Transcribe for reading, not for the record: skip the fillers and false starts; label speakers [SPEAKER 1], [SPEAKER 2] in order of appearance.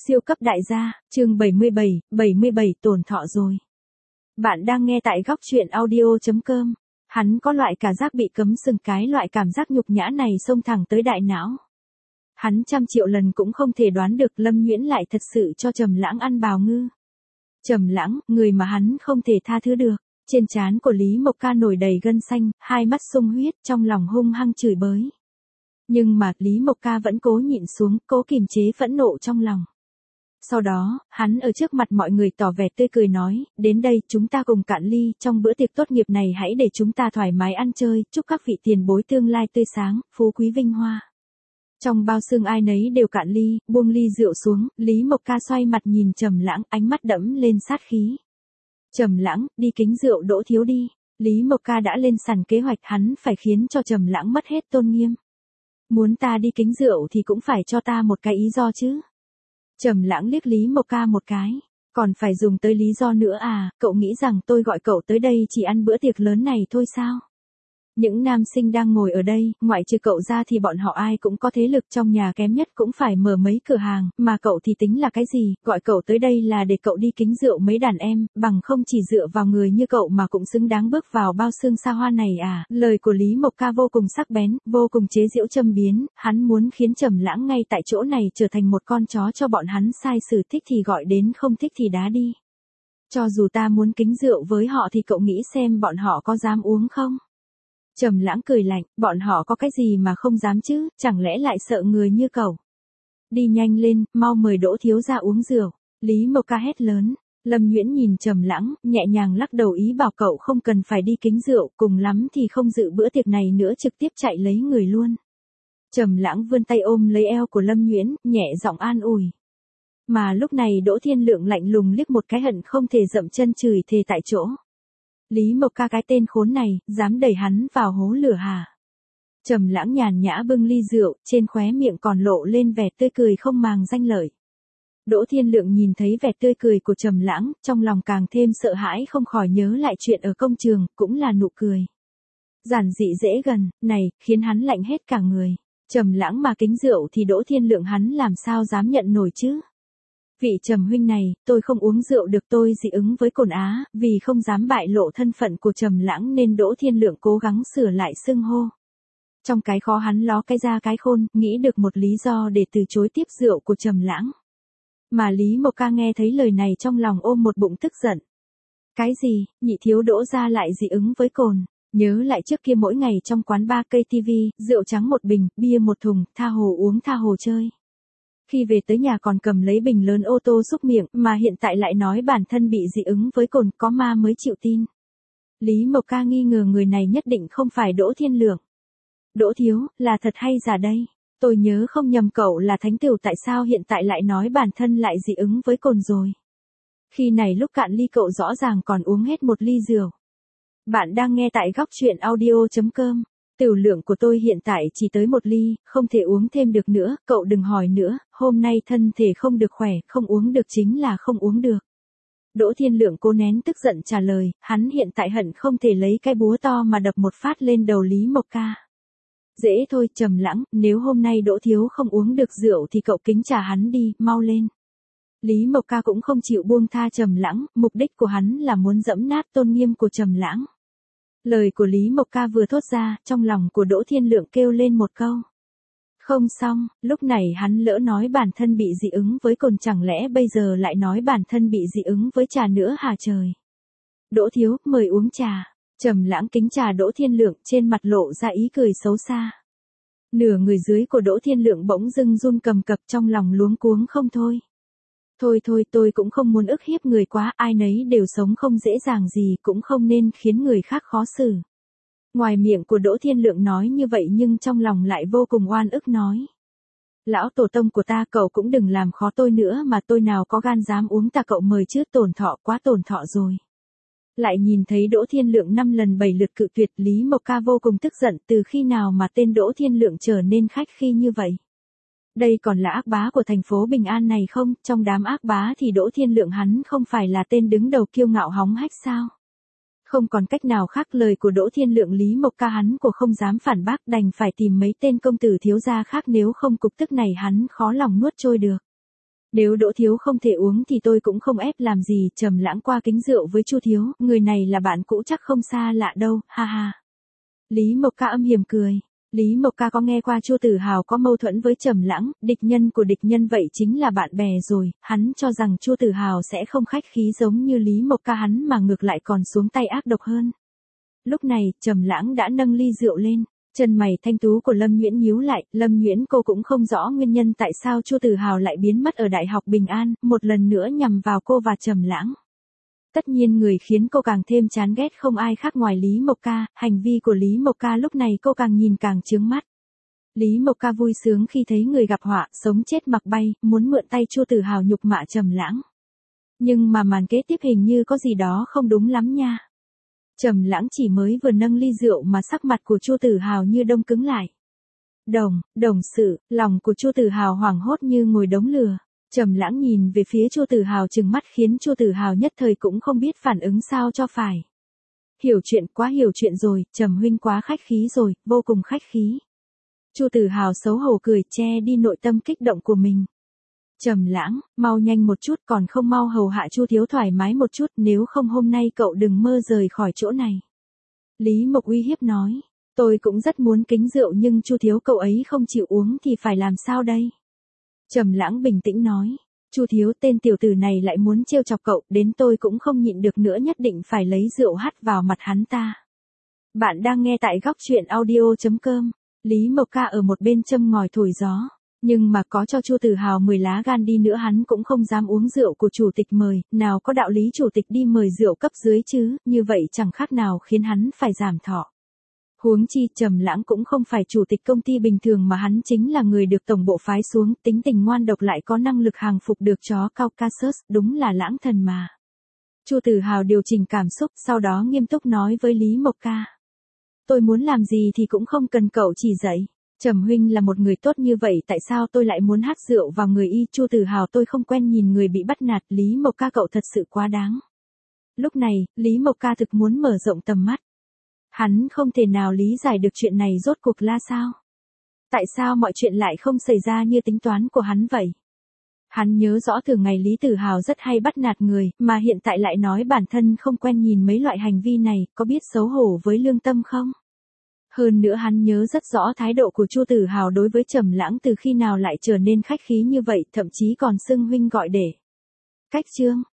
[SPEAKER 1] Siêu cấp đại gia, chương 77 tổn thọ rồi. Bạn đang nghe tại góc truyện audio.com. Hắn có loại cả giác bị cấm sừng cái loại cảm giác nhục nhã này xông thẳng tới đại não. Hắn trăm triệu lần cũng không thể đoán được Lâm Nhuyễn lại thật sự cho Trầm Lãng ăn bào ngư. Trầm Lãng, người mà hắn không thể tha thứ được. Trên trán của Lý Mộc Ca nổi đầy gân xanh, hai mắt sung huyết, trong lòng hung hăng chửi bới. Nhưng mà Lý Mộc Ca vẫn cố nhịn xuống, cố kiềm chế phẫn nộ trong lòng. Sau đó, hắn ở trước mặt mọi người tỏ vẻ tươi cười nói, đến đây chúng ta cùng cạn ly, trong bữa tiệc tốt nghiệp này hãy để chúng ta thoải mái ăn chơi, chúc các vị tiền bối tương lai tươi sáng, phú quý vinh hoa. Trong bao xương ai nấy đều cạn ly, buông ly rượu xuống, Lý Mộc Ca xoay mặt nhìn Trầm Lãng, ánh mắt đẫm lên sát khí. Trầm Lãng, đi kính rượu Đỗ thiếu đi. Lý Mộc Ca đã lên sẵn kế hoạch hắn phải khiến cho Trầm Lãng mất hết tôn nghiêm. Muốn ta đi kính rượu thì cũng phải cho ta một cái ý do chứ. Trầm Lãng liếc Lý Mộc Ca một cái, còn phải dùng tới lý do nữa à, cậu nghĩ rằng tôi gọi cậu tới đây chỉ ăn bữa tiệc lớn này thôi sao? Những nam sinh đang ngồi ở đây, ngoại trừ cậu ra thì bọn họ ai cũng có thế lực, trong nhà kém nhất cũng phải mở mấy cửa hàng, mà cậu thì tính là cái gì, gọi cậu tới đây là để cậu đi kính rượu mấy đàn em, bằng không chỉ dựa vào người như cậu mà cũng xứng đáng bước vào bao xương xa hoa này à. Lời của Lý Mộc Ca vô cùng sắc bén, vô cùng chế giễu châm biếm, hắn muốn khiến Trầm Lãng ngay tại chỗ này trở thành một con chó cho bọn hắn sai xử, thích thì gọi đến, không thích thì đá đi. Cho dù ta muốn kính rượu với họ thì cậu nghĩ xem bọn họ có dám uống không? Trầm Lãng cười lạnh, bọn họ có cái gì mà không dám chứ, chẳng lẽ lại sợ người như cậu. Đi nhanh lên, mau mời Đỗ thiếu gia uống rượu. Lý Mộc Ca hét lớn. Lâm Nhuyễn nhìn Trầm Lãng, nhẹ nhàng lắc đầu ý bảo cậu không cần phải đi kính rượu, cùng lắm thì không dự bữa tiệc này nữa, trực tiếp chạy lấy người luôn. Trầm Lãng vươn tay ôm lấy eo của Lâm Nhuyễn, nhẹ giọng an ủi. Mà lúc này Đỗ Thiên Lượng lạnh lùng liếc một cái hận không thể dậm chân chửi thề tại chỗ. Lý Mộc Ca cái tên khốn này, dám đẩy hắn vào hố lửa hả? Trầm Lãng nhàn nhã bưng ly rượu, trên khóe miệng còn lộ lên vẻ tươi cười không màng danh lợi. Đỗ Thiên Lượng nhìn thấy vẻ tươi cười của Trầm Lãng, trong lòng càng thêm sợ hãi, không khỏi nhớ lại chuyện ở công trường, cũng là nụ cười giản dị dễ gần, này, khiến hắn lạnh hết cả người. Trầm Lãng mà kính rượu thì Đỗ Thiên Lượng hắn làm sao dám nhận nổi chứ? Vị Trầm huynh này, tôi không uống rượu được, tôi dị ứng với cồn á, vì không dám bại lộ thân phận của Trầm Lãng nên Đỗ Thiên Lượng cố gắng sửa lại xưng hô. Trong cái khó hắn ló cái ra cái khôn, nghĩ được một lý do để từ chối tiếp rượu của Trầm Lãng. Mà Lý Mộc Ca nghe thấy lời này trong lòng ôm một bụng tức giận. Cái gì, nhị thiếu Đỗ gia lại dị ứng với cồn? Nhớ lại trước kia mỗi ngày trong quán bar cây TV, rượu trắng một bình, bia một thùng, tha hồ uống tha hồ chơi. Khi về tới nhà còn cầm lấy bình lớn ô tô xúc miệng, mà hiện tại lại nói bản thân bị dị ứng với cồn, có ma mới chịu tin. Lý Mộc Ca nghi ngờ người này nhất định không phải Đỗ Thiên Lượng. Đỗ thiếu, là thật hay giả đây? Tôi nhớ không nhầm cậu là Thánh Tửu, tại sao hiện tại lại nói bản thân lại dị ứng với cồn rồi? Khi này lúc cạn ly cậu rõ ràng còn uống hết một ly rượu. Bạn đang nghe tại góc truyện audio.com. Tiểu lượng của tôi hiện tại chỉ tới một ly, không thể uống thêm được nữa, cậu đừng hỏi nữa, hôm nay thân thể không được khỏe, không uống được chính là không uống được. Đỗ Thiên Lượng cố nén tức giận trả lời, hắn hiện tại hận không thể lấy cái búa to mà đập một phát lên đầu Lý Mộc Ca. Dễ thôi Trầm Lãng, nếu hôm nay Đỗ thiếu không uống được rượu thì cậu kính trả hắn đi, mau lên. Lý Mộc Ca cũng không chịu buông tha Trầm Lãng, mục đích của hắn là muốn giẫm nát tôn nghiêm của Trầm Lãng. Lời của Lý Mộc Ca vừa thốt ra, trong lòng của Đỗ Thiên Lượng kêu lên một câu. Không xong, lúc này hắn lỡ nói bản thân bị dị ứng với cồn, chẳng lẽ bây giờ lại nói bản thân bị dị ứng với trà nữa hả trời? Đỗ thiếu, mời uống trà. Trầm Lãng kính trà Đỗ Thiên Lượng, trên mặt lộ ra ý cười xấu xa. Nửa người dưới của Đỗ Thiên Lượng bỗng dưng run cầm cập, trong lòng luống cuống không thôi. Thôi tôi cũng không muốn ức hiếp người quá, ai nấy đều sống không dễ dàng gì, cũng không nên khiến người khác khó xử. Ngoài miệng của Đỗ Thiên Lượng nói như vậy nhưng trong lòng lại vô cùng oan ức nói. Lão tổ tông của ta, cậu cũng đừng làm khó tôi nữa, mà tôi nào có gan dám uống ta cậu mời chứ, tổn thọ quá tổn thọ rồi. Lại nhìn thấy Đỗ Thiên Lượng 5 lần 7 lượt cự tuyệt, Lý Mộc Ca vô cùng tức giận, từ khi nào mà tên Đỗ Thiên Lượng trở nên khách khi như vậy? Đây còn là ác bá của thành phố Bình An này không, trong đám ác bá thì Đỗ Thiên Lượng hắn không phải là tên đứng đầu kiêu ngạo hóng hách sao? Không còn cách nào khác, lời của Đỗ Thiên Lượng Lý Mộc Ca hắn của không dám phản bác, đành phải tìm mấy tên công tử thiếu gia khác, nếu không cục tức này hắn khó lòng nuốt trôi được. Nếu Đỗ thiếu không thể uống thì tôi cũng không ép làm gì. Trầm Lãng qua kính rượu với Chu thiếu, người này là bạn cũ chắc không xa lạ đâu, ha ha. Lý Mộc Ca âm hiểm cười. Lý Mộc Ca có nghe qua Chu Tử Hào có mâu thuẫn với Trầm Lãng, địch nhân của địch nhân vậy chính là bạn bè rồi, hắn cho rằng Chu Tử Hào sẽ không khách khí giống như Lý Mộc Ca hắn mà ngược lại còn xuống tay ác độc hơn. Lúc này, Trầm Lãng đã nâng ly rượu lên, chân mày thanh tú của Lâm Nhuyễn nhíu lại, Lâm Nhuyễn cô cũng không rõ nguyên nhân tại sao Chu Tử Hào lại biến mất ở Đại học Bình An, một lần nữa nhằm vào cô và Trầm Lãng. Tất nhiên người khiến cô càng thêm chán ghét không ai khác ngoài Lý Mộc Ca, hành vi của Lý Mộc Ca lúc này cô càng nhìn càng chướng mắt. Lý Mộc Ca vui sướng khi thấy người gặp họa, sống chết mặc bay, muốn mượn tay Chu Tử Hào nhục mạ Trầm Lãng. Nhưng mà màn kế tiếp hình như có gì đó không đúng lắm nha. Trầm Lãng chỉ mới vừa nâng ly rượu mà sắc mặt của Chu Tử Hào như đông cứng lại. Đồng sự, lòng của Chu Tử Hào hoảng hốt như ngồi đống lửa. Trầm Lãng nhìn về phía Chu Tử Hào trừng mắt khiến Chu Tử Hào nhất thời cũng không biết phản ứng sao cho phải. Quá hiểu chuyện rồi, Trầm huynh quá khách khí rồi, vô cùng khách khí. Chu Tử Hào xấu hổ cười che đi nội tâm kích động của mình. Trầm Lãng, mau nhanh một chút còn không mau hầu hạ Chu thiếu thoải mái một chút, nếu không hôm nay cậu đừng mơ rời khỏi chỗ này. Lý Mộc uy hiếp nói, tôi cũng rất muốn kính rượu nhưng Chu thiếu cậu ấy không chịu uống thì phải làm sao đây? Trầm Lãng bình tĩnh nói, Chu thiếu tên tiểu tử này lại muốn trêu chọc cậu, đến tôi cũng không nhịn được nữa nhất định phải lấy rượu hắt vào mặt hắn ta. Bạn đang nghe tại góc truyện audio.com, Lý Mộc Ca ở một bên châm ngòi thổi gió, nhưng mà có cho Chu Tử Hào 10 lá gan đi nữa hắn cũng không dám uống rượu của chủ tịch mời, nào có đạo lý chủ tịch đi mời rượu cấp dưới chứ, như vậy chẳng khác nào khiến hắn phải giảm thọ. Huống chi Trầm Lãng cũng không phải chủ tịch công ty bình thường mà hắn chính là người được tổng bộ phái xuống, tính tình ngoan độc lại có năng lực hàng phục được chó Caucasus, đúng là lãng thần mà. Chu Tử Hào điều chỉnh cảm xúc, sau đó nghiêm túc nói với Lý Mộc Ca. Tôi muốn làm gì thì cũng không cần cậu chỉ dạy. Trầm huynh là một người tốt như vậy tại sao tôi lại muốn hắt rượu vào người y? Chu Tử Hào tôi không quen nhìn người bị bắt nạt, Lý Mộc Ca cậu thật sự quá đáng. Lúc này, Lý Mộc Ca thực muốn mở rộng tầm mắt. Hắn không thể nào lý giải được chuyện này rốt cuộc là sao. Tại sao mọi chuyện lại không xảy ra như tính toán của hắn vậy? Hắn nhớ rõ thường ngày Lý Tử Hào rất hay bắt nạt người, mà hiện tại lại nói bản thân không quen nhìn mấy loại hành vi này, có biết xấu hổ với lương tâm không? Hơn nữa hắn nhớ rất rõ thái độ của Chu Tử Hào đối với Trầm Lãng từ khi nào lại trở nên khách khí như vậy, thậm chí còn xưng huynh gọi đệ. Cách chương